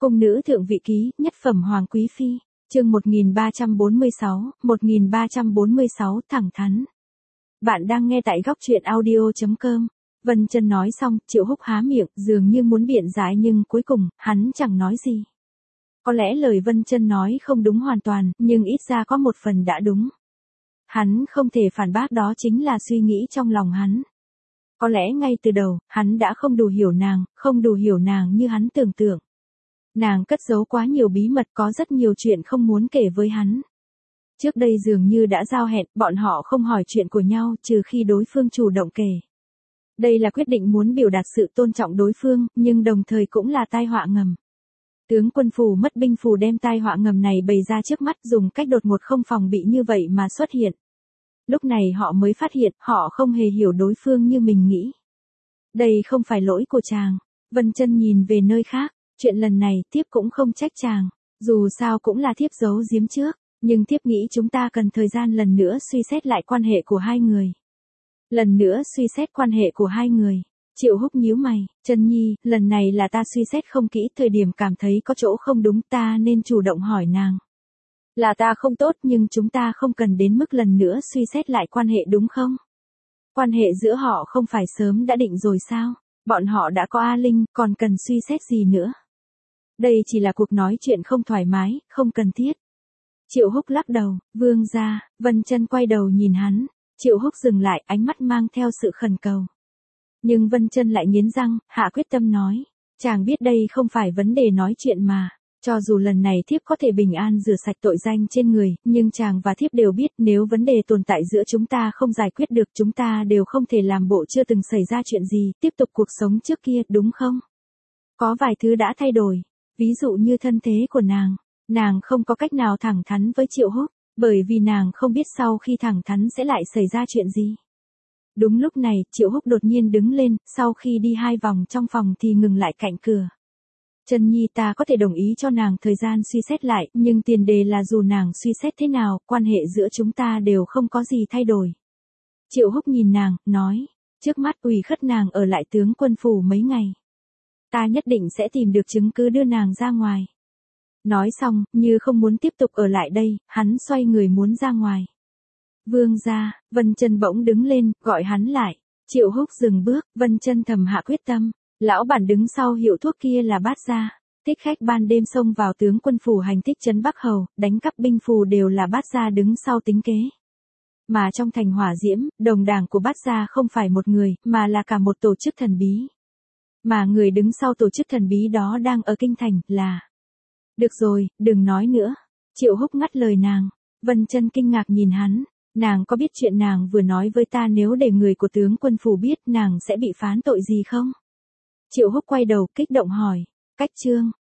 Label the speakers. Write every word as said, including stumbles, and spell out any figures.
Speaker 1: Cung nữ thượng vị ký, nhất phẩm hoàng quý phi, chương một nghìn ba trăm bốn mươi sáu, một nghìn ba trăm bốn mươi sáu thẳng thắn. Bạn đang nghe tại góc truyện audio chấm com. Vân Chân nói xong, Triệu Húc há miệng, dường như muốn biện giải nhưng cuối cùng, hắn chẳng nói gì. Có lẽ lời Vân Chân nói không đúng hoàn toàn, nhưng ít ra có một phần đã đúng. Hắn không thể phản bác, đó chính là suy nghĩ trong lòng hắn. Có lẽ ngay từ đầu, hắn đã không đủ hiểu nàng, không đủ hiểu nàng như hắn tưởng tượng. Nàng cất giấu quá nhiều bí mật, có rất nhiều chuyện không muốn kể với hắn. Trước đây dường như đã giao hẹn, bọn họ không hỏi chuyện của nhau trừ khi đối phương chủ động kể. Đây là quyết định muốn biểu đạt sự tôn trọng đối phương, nhưng đồng thời cũng là tai họa ngầm. Tướng quân phù mất binh phù đem tai họa ngầm này bày ra trước mắt, dùng cách đột ngột không phòng bị như vậy mà xuất hiện. Lúc này họ mới phát hiện, họ không hề hiểu đối phương như mình nghĩ. Đây không phải lỗi của chàng. Vân Chân nhìn về nơi khác. Chuyện lần này, thiếp cũng không trách chàng. Dù sao cũng là thiếp giấu giếm trước. Nhưng thiếp nghĩ chúng ta cần thời gian lần nữa suy xét lại quan hệ của hai người. Lần nữa suy xét quan hệ của hai người. Triệu Húc nhíu mày, Chân Nhi, lần này là ta suy xét không kỹ, thời điểm cảm thấy có chỗ không đúng ta nên chủ động hỏi nàng. Là ta không tốt nhưng chúng ta không cần đến mức lần nữa suy xét lại quan hệ đúng không? Quan hệ giữa họ không phải sớm đã định rồi sao? Bọn họ đã có A Linh, còn cần suy xét gì nữa? Đây chỉ là cuộc nói chuyện không thoải mái, không cần thiết. Triệu Húc lắc đầu, vương gia. Vân Chân quay đầu nhìn hắn. Triệu Húc dừng lại, ánh mắt mang theo sự khẩn cầu. Nhưng Vân Chân lại nghiến răng, hạ quyết tâm nói. Chàng biết đây không phải vấn đề nói chuyện mà. Cho dù lần này thiếp có thể bình an rửa sạch tội danh trên người, nhưng chàng và thiếp đều biết nếu vấn đề tồn tại giữa chúng ta không giải quyết được, chúng ta đều không thể làm bộ chưa từng xảy ra chuyện gì, tiếp tục cuộc sống trước kia, đúng không? Có vài thứ đã thay đổi, ví dụ như thân thế của nàng. Nàng không có cách nào thẳng thắn với Triệu Húc, bởi vì nàng không biết sau khi thẳng thắn sẽ lại xảy ra chuyện gì. Đúng lúc này, Triệu Húc đột nhiên đứng lên, sau khi đi hai vòng trong phòng thì ngừng lại cạnh cửa. Chân Nhi, ta có thể đồng ý cho nàng thời gian suy xét lại, nhưng tiền đề là dù nàng suy xét thế nào, quan hệ giữa chúng ta đều không có gì thay đổi. Triệu Húc nhìn nàng, nói, trước mắt ủy khất nàng ở lại tướng quân phủ mấy ngày. Ta nhất định sẽ tìm được chứng cứ đưa nàng ra ngoài. Nói xong, như không muốn tiếp tục ở lại đây, hắn xoay người muốn ra ngoài. Vương gia. Vân Chân bỗng đứng lên, gọi hắn lại. Triệu Húc dừng bước, Vân Chân thầm hạ quyết tâm. Lão bản đứng sau hiệu thuốc kia là Bát Gia. Thích khách ban đêm xông vào tướng quân phủ hành thích trấn Bắc Hầu, đánh cắp binh phù đều là Bát Gia đứng sau tính kế. Mà trong thành hỏa diễm, đồng đảng của Bát Gia không phải một người, mà là cả một tổ chức thần bí. Mà người đứng sau tổ chức thần bí đó đang ở kinh thành, là... Được rồi, đừng nói nữa. Triệu Húc ngắt lời nàng. Vân Chân kinh ngạc nhìn hắn. Nàng có biết chuyện nàng vừa nói với ta nếu để người của tướng quân phủ biết nàng sẽ bị phán tội gì không? Triệu Húc quay đầu, kích động hỏi. Cách chương.